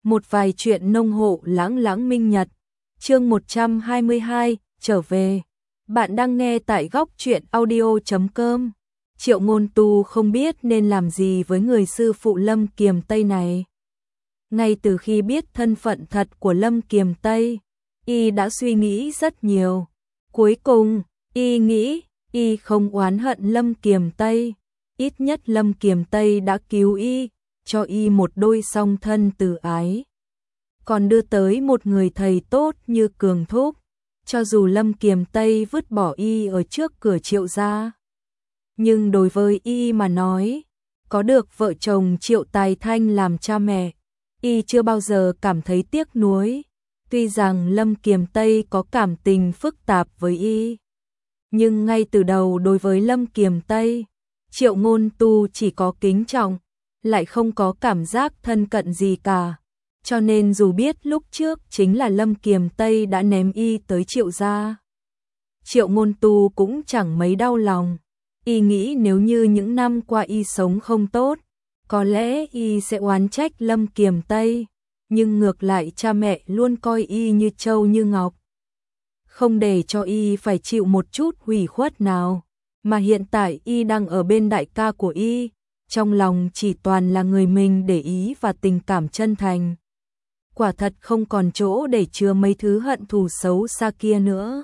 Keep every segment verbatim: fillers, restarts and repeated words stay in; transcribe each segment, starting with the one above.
Một vài chuyện nông hộ lãng lãng minh nhật. Chương một trăm hai mươi hai, trở về. Bạn đang nghe tại góc truyện audio chấm com. Triệu Ngôn Tu không biết nên làm gì với người sư phụ Lâm Kiềm Tây này. Ngay từ khi biết thân phận thật của Lâm Kiềm Tây, y đã suy nghĩ rất nhiều. Cuối cùng, y nghĩ, y không oán hận Lâm Kiềm Tây. Ít nhất Lâm Kiềm Tây đã cứu y, cho y một đôi song thân từ ái. Còn đưa tới một người thầy tốt như Cường Thúc, cho dù Lâm Kiềm Tây vứt bỏ y ở trước cửa Triệu gia. Nhưng đối với y mà nói, có được vợ chồng Triệu Tài Thanh làm cha mẹ, y chưa bao giờ cảm thấy tiếc nuối. Tuy rằng Lâm Kiềm Tây có cảm tình phức tạp với y, nhưng ngay từ đầu đối với Lâm Kiềm Tây, Triệu Ngôn Tu chỉ có kính trọng, lại không có cảm giác thân cận gì cả. Cho nên dù biết lúc trước chính là Lâm Kiềm Tây đã ném y tới Triệu gia, Triệu Ngôn Tu cũng chẳng mấy đau lòng. Y nghĩ nếu như những năm qua y sống không tốt, có lẽ y sẽ oán trách Lâm Kiềm Tây, nhưng ngược lại cha mẹ luôn coi y như trâu như ngọc, không để cho y phải chịu một chút hủy khuất nào. Mà hiện tại y đang ở bên đại ca của y, trong lòng chỉ toàn là người mình để ý và tình cảm chân thành. Quả thật không còn chỗ để chứa mấy thứ hận thù xấu xa kia nữa.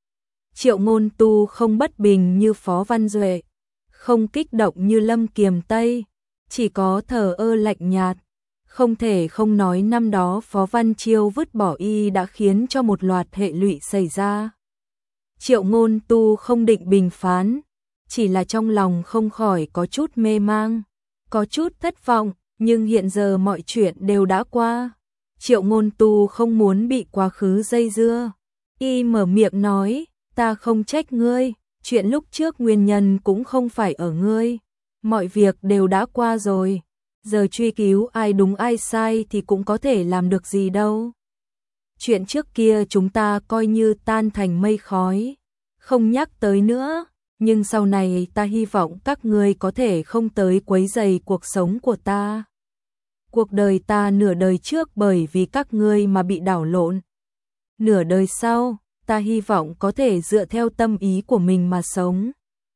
Triệu Ngôn Tu không bất bình như Phó Văn Duệ, không kích động như Lâm Kiềm Tây, chỉ có thờ ơ lạnh nhạt. Không thể không nói năm đó Phó Văn Chiêu vứt bỏ y đã khiến cho một loạt hệ lụy xảy ra. Triệu Ngôn Tu không định bình phán, chỉ là trong lòng không khỏi có chút mê mang, có chút thất vọng, nhưng hiện giờ mọi chuyện đều đã qua. Triệu Ngôn Tu không muốn bị quá khứ dây dưa. Y mở miệng nói, ta không trách ngươi, chuyện lúc trước nguyên nhân cũng không phải ở ngươi. Mọi việc đều đã qua rồi, giờ truy cứu ai đúng ai sai thì cũng có thể làm được gì đâu. Chuyện trước kia chúng ta coi như tan thành mây khói, không nhắc tới nữa. Nhưng sau này ta hy vọng các ngươi có thể không tới quấy rầy cuộc sống của ta. Cuộc đời ta nửa đời trước bởi vì các ngươi mà bị đảo lộn. Nửa đời sau, ta hy vọng có thể dựa theo tâm ý của mình mà sống.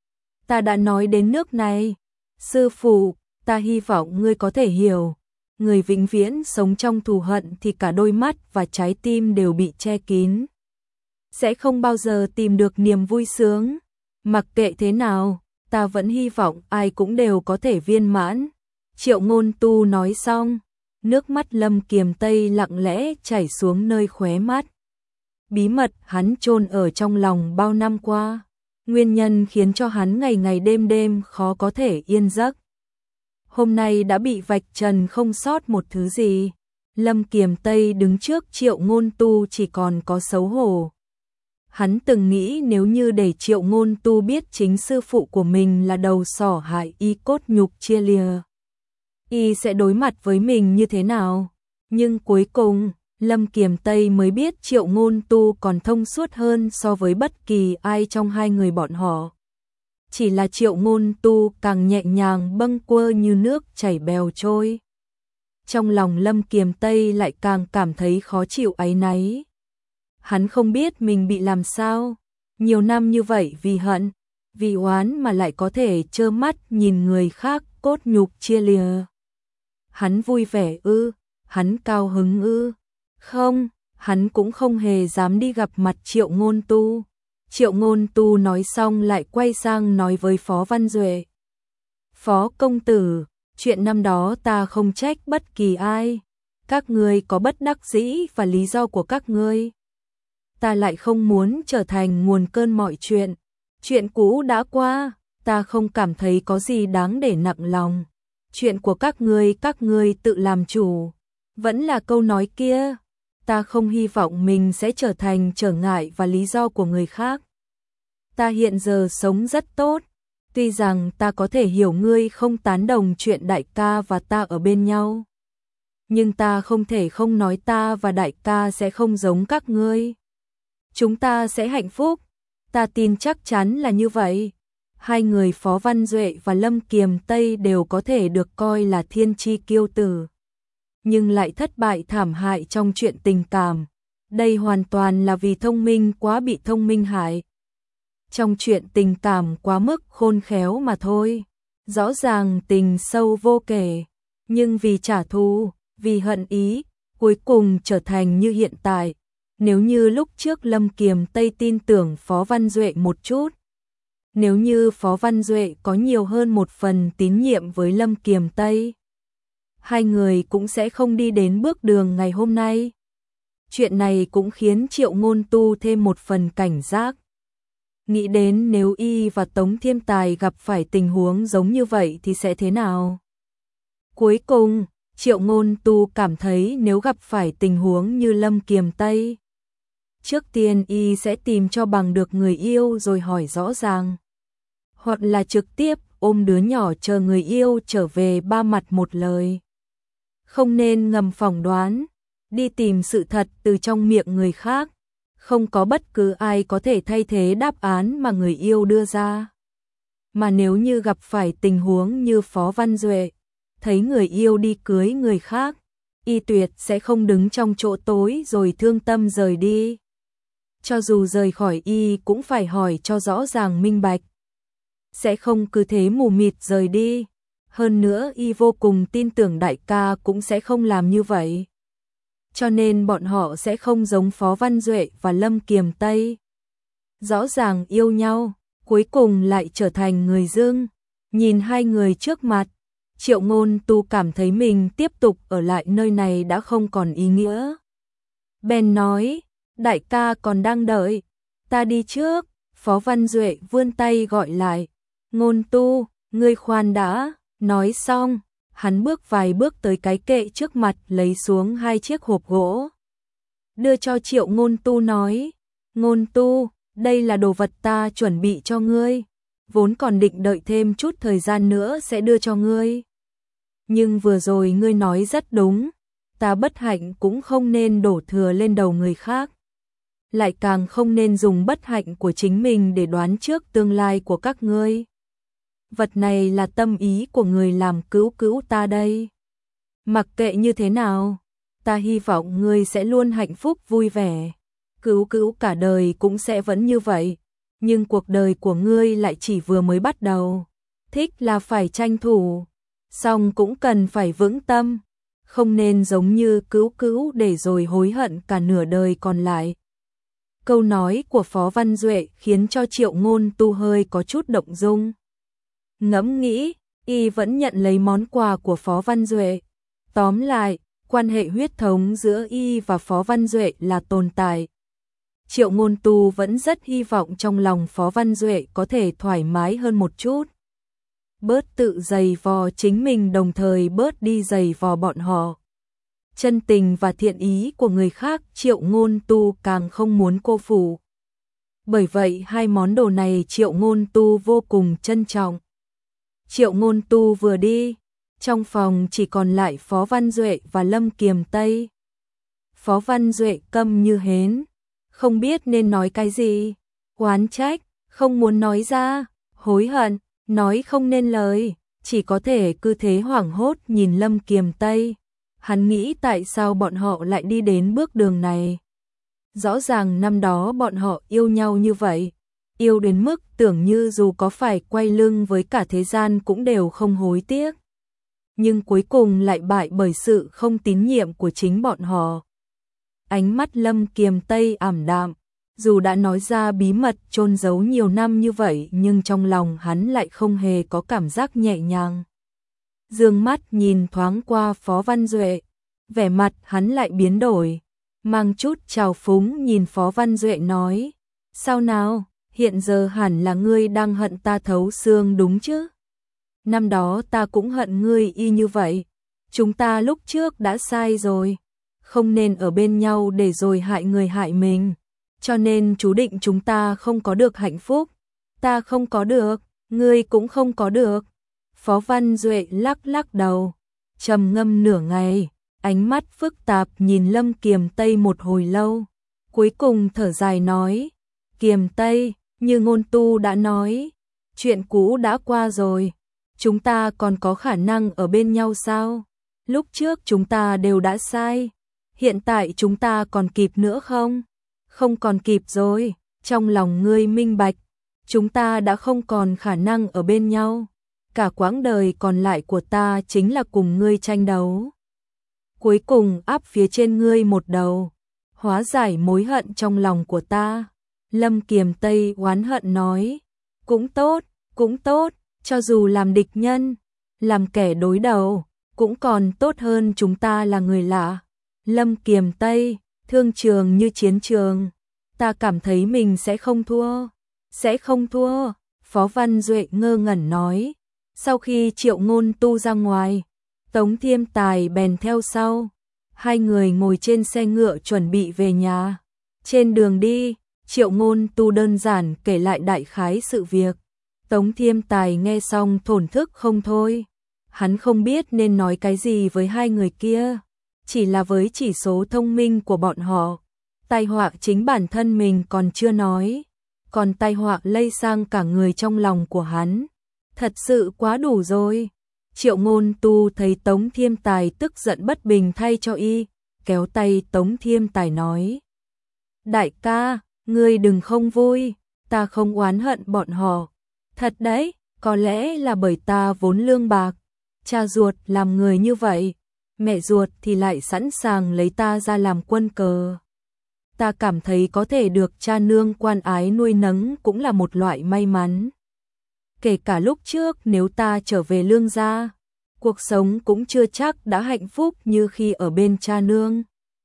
Ta đã nói đến nước này, sư phụ, ta hy vọng ngươi có thể hiểu. Người vĩnh viễn sống trong thù hận thì cả đôi mắt và trái tim đều bị che kín, sẽ không bao giờ tìm được niềm vui sướng. Mặc kệ thế nào, ta vẫn hy vọng ai cũng đều có thể viên mãn. Triệu Ngôn Tu nói xong, nước mắt Lâm Kiềm Tây lặng lẽ chảy xuống nơi khóe mắt. Bí mật hắn chôn ở trong lòng bao năm qua, nguyên nhân khiến cho hắn ngày ngày đêm đêm khó có thể yên giấc, hôm nay đã bị vạch trần không sót một thứ gì. Lâm Kiềm Tây đứng trước Triệu Ngôn Tu chỉ còn có xấu hổ. Hắn từng nghĩ nếu như để Triệu Ngôn Tu biết chính sư phụ của mình là đầu sỏ hại y cốt nhục chia lìa, y sẽ đối mặt với mình như thế nào. Nhưng cuối cùng, Lâm Kiềm Tây mới biết Triệu Ngôn Tu còn thông suốt hơn so với bất kỳ ai trong hai người bọn họ. Chỉ là Triệu Ngôn Tu càng nhẹ nhàng bâng quơ như nước chảy bèo trôi. Trong lòng Lâm Kiềm Tây lại càng cảm thấy khó chịu áy náy. Hắn không biết mình bị làm sao, nhiều năm như vậy vì hận, vì oán mà lại có thể trơ mắt nhìn người khác cốt nhục chia lìa. Hắn vui vẻ ư, hắn cao hứng ư? Không, hắn cũng không hề dám đi gặp mặt Triệu Ngôn Tu. Triệu Ngôn Tu nói xong lại quay sang nói với Phó Văn Duệ. Phó công tử, chuyện năm đó ta không trách bất kỳ ai. Các ngươi có bất đắc dĩ và lý do của các ngươi. Ta lại không muốn trở thành nguồn cơn mọi chuyện. Chuyện cũ đã qua, ta không cảm thấy có gì đáng để nặng lòng. Chuyện của các ngươi, các ngươi tự làm chủ. Vẫn là câu nói kia, ta không hy vọng mình sẽ trở thành trở ngại và lý do của người khác. Ta hiện giờ sống rất tốt, tuy rằng ta có thể hiểu ngươi không tán đồng chuyện đại ca và ta ở bên nhau. Nhưng ta không thể không nói ta và đại ca sẽ không giống các ngươi. Chúng ta sẽ hạnh phúc, ta tin chắc chắn là như vậy. Hai người Phó Văn Duệ và Lâm Kiềm Tây đều có thể được coi là thiên chi kiêu tử. nhưng lại thất bại thảm hại trong chuyện tình cảm. Đây hoàn toàn là vì thông minh quá bị thông minh hại. Trong chuyện tình cảm quá mức khôn khéo mà thôi. Rõ ràng tình sâu vô kể, nhưng vì trả thù, vì hận ý, cuối cùng trở thành như hiện tại. Nếu như lúc trước Lâm Kiềm Tây tin tưởng Phó Văn Duệ một chút, nếu như Phó Văn Duệ có nhiều hơn một phần tín nhiệm với Lâm Kiềm Tây, hai người cũng sẽ không đi đến bước đường ngày hôm nay. Chuyện này cũng khiến Triệu Ngôn Tu thêm một phần cảnh giác. Nghĩ đến nếu y và Tống Thiên Tài gặp phải tình huống giống như vậy thì sẽ thế nào? Cuối cùng, Triệu Ngôn Tu cảm thấy nếu gặp phải tình huống như Lâm Kiềm Tây, trước tiên y sẽ tìm cho bằng được người yêu rồi hỏi rõ ràng. Hoặc là trực tiếp ôm đứa nhỏ chờ người yêu trở về ba mặt một lời. Không nên ngầm phỏng đoán, đi tìm sự thật từ trong miệng người khác. Không có bất cứ ai có thể thay thế đáp án mà người yêu đưa ra. Mà nếu như gặp phải tình huống như Phó Văn Duệ, thấy người yêu đi cưới người khác, y tuyệt sẽ không đứng trong chỗ tối rồi thương tâm rời đi. Cho dù rời khỏi y cũng phải hỏi cho rõ ràng minh bạch. Sẽ không cứ thế mù mịt rời đi. Hơn nữa y vô cùng tin tưởng đại ca cũng sẽ không làm như vậy. Cho nên bọn họ sẽ không giống Phó Văn Duệ và Lâm Kiềm Tây. Rõ ràng yêu nhau, cuối cùng lại trở thành người dưng. Nhìn hai người trước mặt, Triệu Ngôn Tu cảm thấy mình tiếp tục ở lại nơi này đã không còn ý nghĩa. Bèn nói, đại ca còn đang đợi, ta đi trước. Phó Văn Duệ vươn tay gọi lại, Ngôn Tu, ngươi khoan đã. Nói xong, hắn bước vài bước tới cái kệ trước mặt lấy xuống hai chiếc hộp gỗ. Đưa cho Triệu Ngôn Tu nói, Ngôn Tu, đây là đồ vật ta chuẩn bị cho ngươi. Vốn còn định đợi thêm chút thời gian nữa sẽ đưa cho ngươi. Nhưng vừa rồi ngươi nói rất đúng, ta bất hạnh cũng không nên đổ thừa lên đầu người khác. Lại càng không nên dùng bất hạnh của chính mình để đoán trước tương lai của các ngươi. Vật này là tâm ý của người làm cứu cứu ta đây. Mặc kệ như thế nào, ta hy vọng ngươi sẽ luôn hạnh phúc vui vẻ. Cứu cứu cả đời cũng sẽ vẫn như vậy. Nhưng cuộc đời của ngươi lại chỉ vừa mới bắt đầu. Thích là phải tranh thủ, song cũng cần phải vững tâm. Không nên giống như cứu cứu để rồi hối hận cả nửa đời còn lại. Câu nói của Phó Văn Duệ khiến cho Triệu Ngôn Tu hơi có chút động dung. Ngẫm nghĩ, y vẫn nhận lấy món quà của Phó Văn Duệ. Tóm lại, quan hệ huyết thống giữa y và Phó Văn Duệ là tồn tại. Triệu Ngôn Tu vẫn rất hy vọng trong lòng Phó Văn Duệ có thể thoải mái hơn một chút. Bớt tự giày vò chính mình đồng thời bớt đi giày vò bọn họ. Chân tình và thiện ý của người khác Triệu Ngôn Tu càng không muốn cô phụ. Bởi vậy hai món đồ này Triệu Ngôn Tu vô cùng trân trọng. Triệu Ngôn Tu vừa đi, trong phòng chỉ còn lại Phó Văn Duệ và Lâm Kiềm Tây. Phó Văn Duệ câm như hến, không biết nên nói cái gì, oán trách, không muốn nói ra, hối hận, nói không nên lời, chỉ có thể cứ thế hoảng hốt nhìn Lâm Kiềm Tây. Hắn nghĩ tại sao bọn họ lại đi đến bước đường này. Rõ ràng năm đó bọn họ yêu nhau như vậy, yêu đến mức tưởng như dù có phải quay lưng với cả thế gian cũng đều không hối tiếc. Nhưng cuối cùng lại bại bởi sự không tín nhiệm của chính bọn họ. Ánh mắt Lâm Kiềm Tây ảm đạm, dù đã nói ra bí mật chôn giấu nhiều năm như vậy nhưng trong lòng hắn lại không hề có cảm giác nhẹ nhàng. Dương mắt nhìn thoáng qua Phó Văn Duệ, vẻ mặt hắn lại biến đổi, mang chút trào phúng nhìn Phó Văn Duệ nói, sao nào, hiện giờ hẳn là ngươi đang hận ta thấu xương đúng chứ? Năm đó ta cũng hận ngươi y như vậy, chúng ta lúc trước đã sai rồi, không nên ở bên nhau để rồi hại người hại mình, cho nên chú định chúng ta không có được hạnh phúc, ta không có được, ngươi cũng không có được. Phó Văn Duệ lắc lắc đầu, trầm ngâm nửa ngày, ánh mắt phức tạp nhìn Lâm Kiềm Tây một hồi lâu, cuối cùng thở dài nói, Kiềm Tây, như Ngôn Tu đã nói, chuyện cũ đã qua rồi, chúng ta còn có khả năng ở bên nhau sao? Lúc trước chúng ta đều đã sai, hiện tại chúng ta còn kịp nữa không? Không còn kịp rồi, trong lòng ngươi minh bạch, chúng ta đã không còn khả năng ở bên nhau. Cả quãng đời còn lại của ta chính là cùng ngươi tranh đấu. Cuối cùng áp phía trên ngươi một đầu, hóa giải mối hận trong lòng của ta. Lâm Kiềm Tây oán hận nói, cũng tốt, cũng tốt, cho dù làm địch nhân, làm kẻ đối đầu, cũng còn tốt hơn chúng ta là người lạ. Lâm Kiềm Tây, thương trường như chiến trường, ta cảm thấy mình sẽ không thua, sẽ không thua. Phó Văn Duệ ngơ ngẩn nói. Sau khi Triệu Ngôn Tu ra ngoài, Tống Thiêm Tài bèn theo sau. Hai người ngồi trên xe ngựa chuẩn bị về nhà. Trên đường đi, Triệu Ngôn Tu đơn giản kể lại đại khái sự việc. Tống Thiêm Tài nghe xong thổn thức không thôi. Hắn không biết nên nói cái gì với hai người kia. Chỉ là với chỉ số thông minh của bọn họ, tai họa chính bản thân mình còn chưa nói, còn tai họa lây sang cả người trong lòng của hắn. Thật sự quá đủ rồi. Triệu Ngôn Tu thấy Tống Thiêm Tài tức giận bất bình thay cho y, kéo tay Tống Thiêm Tài nói. Đại ca, ngươi đừng không vui, ta không oán hận bọn họ. Thật đấy, có lẽ là bởi ta vốn lương bạc, cha ruột làm người như vậy, mẹ ruột thì lại sẵn sàng lấy ta ra làm quân cờ. Ta cảm thấy có thể được cha nương quan ái nuôi nấng cũng là một loại may mắn. Kể cả lúc trước nếu ta trở về lương gia, cuộc sống cũng chưa chắc đã hạnh phúc như khi ở bên cha nương.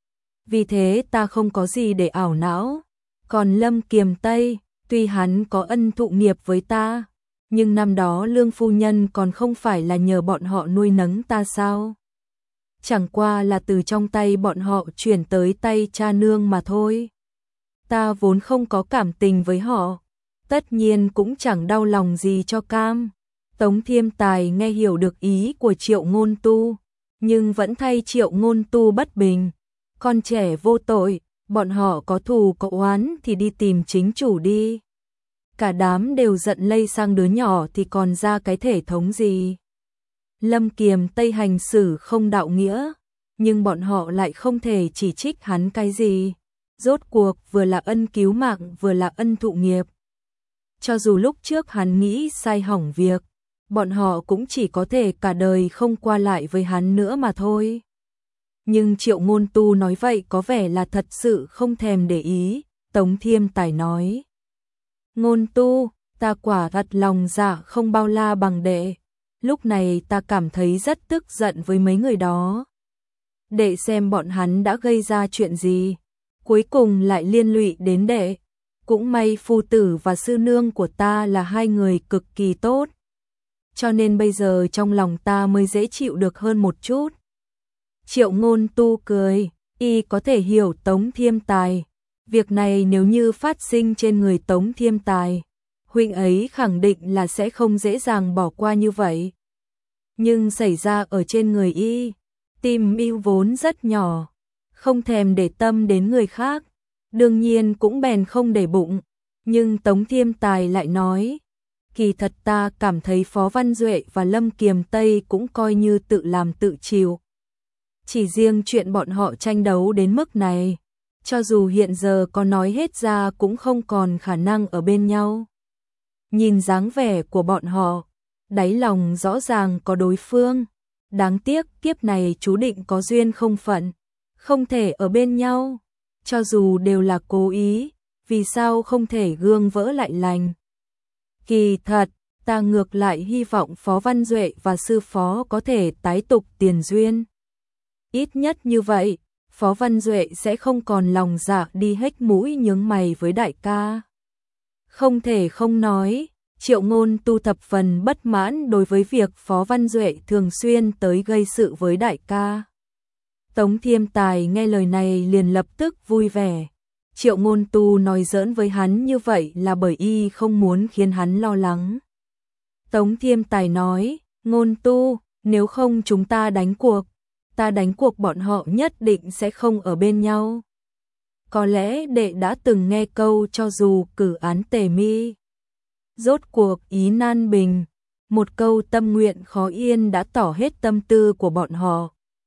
Vì thế ta không có gì để ảo não. Còn Lâm Kiềm Tây, tuy hắn có ân thụ nghiệp với ta, nhưng năm đó lương phu nhân còn không phải là nhờ bọn họ nuôi nấng ta sao? Chẳng qua là từ trong tay bọn họ chuyển tới tay cha nương mà thôi. Ta vốn không có cảm tình với họ, tất nhiên cũng chẳng đau lòng gì cho cam. Tống Thiêm Tài nghe hiểu được ý của Triệu Ngôn Tu, nhưng vẫn thay Triệu Ngôn Tu bất bình. Con trẻ vô tội, bọn họ có thù có oán thì đi tìm chính chủ đi. Cả đám đều giận lây sang đứa nhỏ thì còn ra cái thể thống gì. Lâm Kiềm Tây hành xử không đạo nghĩa, nhưng bọn họ lại không thể chỉ trích hắn cái gì. Rốt cuộc vừa là ân cứu mạng vừa là ân thụ nghiệp. Cho dù lúc trước hắn nghĩ sai hỏng việc, bọn họ cũng chỉ có thể cả đời không qua lại với hắn nữa mà thôi. Nhưng Triệu Ngôn Tu nói vậy có vẻ là thật sự không thèm để ý. Tống Thiêm Tài nói, Ngôn Tu, ta quả thật lòng dạ không bao la bằng đệ. Lúc này ta cảm thấy rất tức giận với mấy người đó. Đệ xem bọn hắn đã gây ra chuyện gì, cuối cùng lại liên lụy đến đệ. Cũng may phu tử và sư nương của ta là hai người cực kỳ tốt, cho nên bây giờ trong lòng ta mới dễ chịu được hơn một chút. Triệu Ngôn Tu cười, y có thể hiểu Tống Thiêm Tài. Việc này nếu như phát sinh trên người Tống Thiêm Tài, huynh ấy khẳng định là sẽ không dễ dàng bỏ qua như vậy. Nhưng xảy ra ở trên người y, tim y vốn rất nhỏ, không thèm để tâm đến người khác, đương nhiên cũng bèn không để bụng. Nhưng Tống Thiêm Tài lại nói, kỳ thật ta cảm thấy Phó Văn Duệ và Lâm Kiềm Tây cũng coi như tự làm tự chịu. Chỉ riêng chuyện bọn họ tranh đấu đến mức này, cho dù hiện giờ có nói hết ra cũng không còn khả năng ở bên nhau. Nhìn dáng vẻ của bọn họ, đáy lòng rõ ràng có đối phương. Đáng tiếc kiếp này chú định có duyên không phận, không thể ở bên nhau. Cho dù đều là cố ý, vì sao không thể gương vỡ lại lành. Kỳ thật, ta ngược lại hy vọng Phó Văn Duệ và sư phó có thể tái tục tiền duyên. Ít nhất như vậy, Phó Văn Duệ sẽ không còn lòng dạ đi hếch mũi nhướng mày với đại ca. Không thể không nói, Triệu Ngôn Tu thập phần bất mãn đối với việc Phó Văn Duệ thường xuyên tới gây sự với đại ca. Tống Thiêm Tài nghe lời này liền lập tức vui vẻ. Triệu Ngôn Tu nói giỡn với hắn như vậy là bởi y không muốn khiến hắn lo lắng. Tống Thiêm Tài nói, Ngôn Tu, nếu không chúng ta đánh cuộc, ta đánh cuộc bọn họ nhất định sẽ không ở bên nhau. Có lẽ đệ đã từng nghe câu cho dù cử án tề mi, rốt cuộc ý nan bình. Một câu tâm nguyện khó yên đã tỏ hết tâm tư của bọn họ.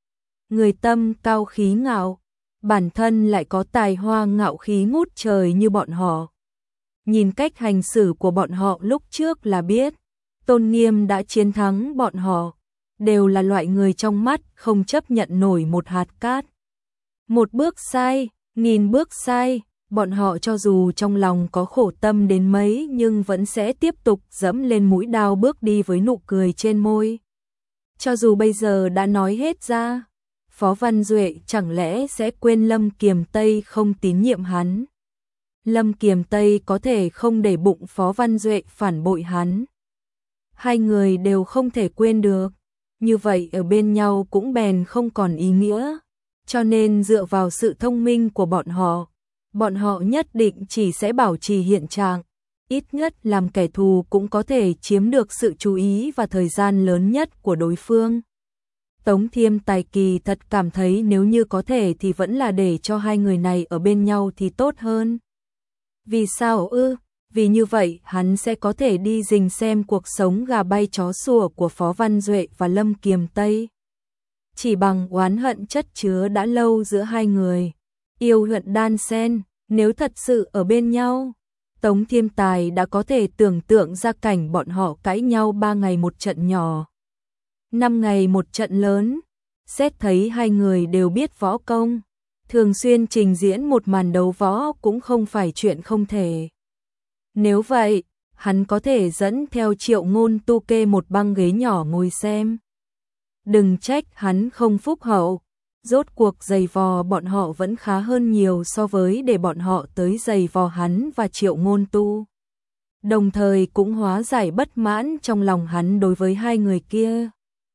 người tâm cao khí ngạo, bản thân lại có tài hoa ngạo khí ngút trời như bọn họ. Nhìn cách hành xử của bọn họ lúc trước là biết, tôn nghiêm đã chiến thắng bọn họ, đều là loại người trong mắt không chấp nhận nổi một hạt cát. Một bước sai, nghìn bước sai, bọn họ cho dù trong lòng có khổ tâm đến mấy nhưng vẫn sẽ tiếp tục dẫm lên mũi đao bước đi với nụ cười trên môi. Cho dù bây giờ đã nói hết ra, Phó Văn Duệ chẳng lẽ sẽ quên Lâm Kiềm Tây không tín nhiệm hắn. Lâm Kiềm Tây có thể không để bụng Phó Văn Duệ phản bội hắn. Hai người đều không thể quên được, như vậy ở bên nhau cũng bèn không còn ý nghĩa. Cho nên dựa vào sự thông minh của bọn họ, bọn họ nhất định chỉ sẽ bảo trì hiện trạng, ít nhất làm kẻ thù cũng có thể chiếm được sự chú ý và thời gian lớn nhất của đối phương. Tống Thiêm Tài kỳ thật cảm thấy nếu như có thể thì vẫn là để cho hai người này ở bên nhau thì tốt hơn. Vì sao ư? Vì như vậy hắn sẽ có thể đi rình xem cuộc sống gà bay chó sủa của Phó Văn Duệ và Lâm Kiềm Tây. Chỉ bằng oán hận chất chứa đã lâu giữa hai người, yêu hận đan xen, nếu thật sự ở bên nhau, Tống Thiêm Tài đã có thể tưởng tượng ra cảnh bọn họ cãi nhau ba ngày một trận nhỏ, năm ngày một trận lớn. Xét thấy hai người đều biết võ công, thường xuyên trình diễn một màn đấu võ cũng không phải chuyện không thể. Nếu vậy, hắn có thể dẫn theo Triệu Ngôn Tu kê một băng ghế nhỏ ngồi xem. Đừng trách hắn không phúc hậu, rốt cuộc giày vò bọn họ vẫn khá hơn nhiều so với để bọn họ tới giày vò hắn và Triệu Ngôn Tu. Đồng thời cũng hóa giải bất mãn trong lòng hắn đối với hai người kia,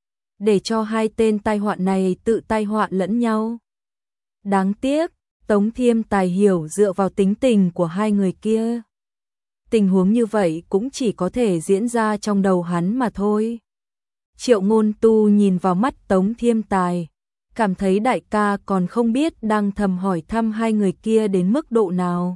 để cho hai tên tai họa này tự tai họa lẫn nhau. Đáng tiếc, Tống Thiêm Tài hiểu dựa vào tính tình của hai người kia, tình huống như vậy cũng chỉ có thể diễn ra trong đầu hắn mà thôi. Triệu Ngôn Tu nhìn vào mắt Tống Thiêm Tài, cảm thấy đại ca còn không biết đang thầm hỏi thăm hai người kia đến mức độ nào.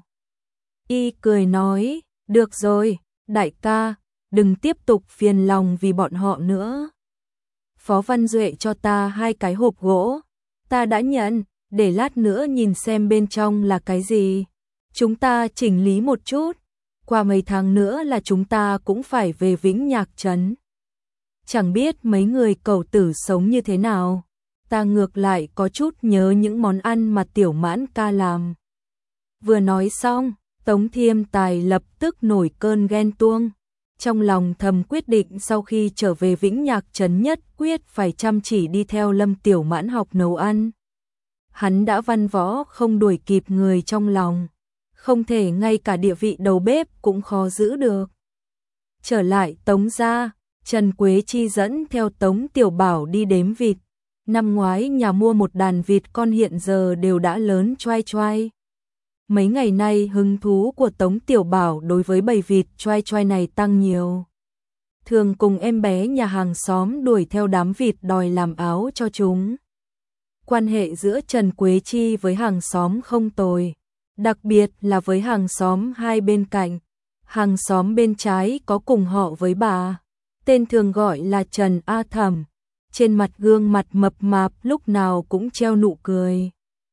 Y cười nói, được rồi, đại ca, đừng tiếp tục phiền lòng vì bọn họ nữa. Phó Văn Duệ cho ta hai cái hộp gỗ, ta đã nhận, để lát nữa nhìn xem bên trong là cái gì. Chúng ta chỉnh lý một chút, qua mấy tháng nữa là chúng ta cũng phải về Vĩnh Nhạc Trấn. Chẳng biết mấy người cẩu tử sống như thế nào, ta ngược lại có chút nhớ những món ăn mà Tiểu Mãn ca làm. Vừa nói xong, Tống Thiêm Tài lập tức nổi cơn ghen tuông, trong lòng thầm quyết định sau khi trở về Vĩnh Nhạc Trấn nhất quyết phải chăm chỉ đi theo Lâm Tiểu Mãn học nấu ăn. Hắn đã văn võ không đuổi kịp người trong lòng, không thể ngay cả địa vị đầu bếp cũng khó giữ được. Trở lại Tống gia, Trần Quế Chi dẫn theo Tống Tiểu Bảo đi đếm vịt. Năm ngoái nhà mua một đàn vịt con hiện giờ đều đã lớn choai choai. Mấy ngày nay hứng thú của Tống Tiểu Bảo đối với bầy vịt choai choai này tăng nhiều. Thường cùng em bé nhà hàng xóm đuổi theo đám vịt đòi làm áo cho chúng. Quan hệ giữa Trần Quế Chi với hàng xóm không tồi, đặc biệt là với hàng xóm hai bên cạnh. Hàng xóm bên trái có cùng họ với bà, tên thường gọi là Trần A Thẩm, trên mặt gương mặt mập mạp lúc nào cũng treo nụ cười.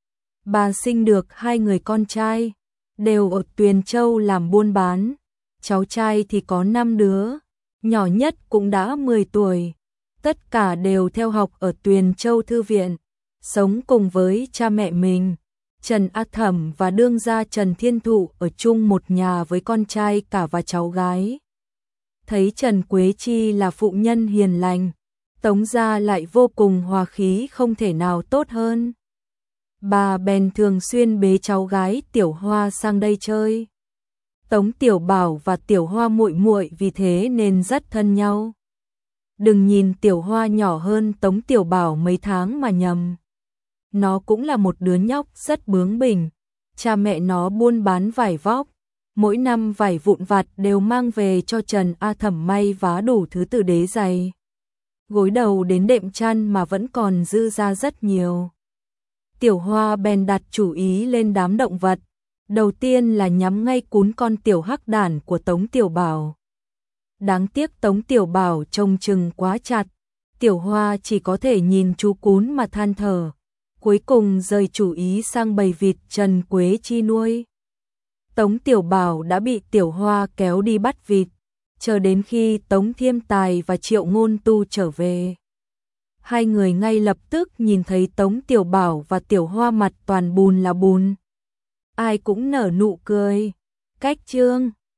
Bà sinh được hai người con trai, đều ở Tuyền Châu làm buôn bán, cháu trai thì có năm đứa, nhỏ nhất cũng đã mười tuổi, tất cả đều theo học ở Tuyền Châu Thư viện, sống cùng với cha mẹ mình. Trần A Thẩm và đương gia Trần Thiên Thụ ở chung một nhà với con trai cả và cháu gái. Thấy Trần Quế Chi là phụ nhân hiền lành, Tống gia lại vô cùng hòa khí không thể nào tốt hơn. Bà bèn thường xuyên bế cháu gái Tiểu Hoa sang đây chơi. Tống Tiểu Bảo và Tiểu Hoa muội muội vì thế nên rất thân nhau. Đừng nhìn Tiểu Hoa nhỏ hơn Tống Tiểu Bảo mấy tháng mà nhầm. Nó cũng là một đứa nhóc rất bướng bỉnh. Cha mẹ nó buôn bán vải vóc, mỗi năm vải vụn vặt đều mang về cho Trần A Thẩm may vá đủ thứ từ đế giày, gối đầu đến đệm chăn mà vẫn còn dư ra rất nhiều. Tiểu Hoa bèn đặt chủ ý lên đám động vật, đầu tiên là nhắm ngay cún con tiểu hắc đản của Tống Tiểu Bảo. Đáng tiếc Tống Tiểu Bảo trông chừng quá chặt, Tiểu Hoa chỉ có thể nhìn chú cún mà than thở, cuối cùng rời chủ ý sang bầy vịt Trần Quế Chi nuôi. Tống Tiểu Bảo đã bị Tiểu Hoa kéo đi bắt vịt, chờ đến khi Tống Thiêm Tài và Triệu Ngôn Tu trở về. Hai người ngay lập tức nhìn thấy Tống Tiểu Bảo và Tiểu Hoa mặt toàn bùn là bùn. Ai cũng nở nụ cười. Cách chương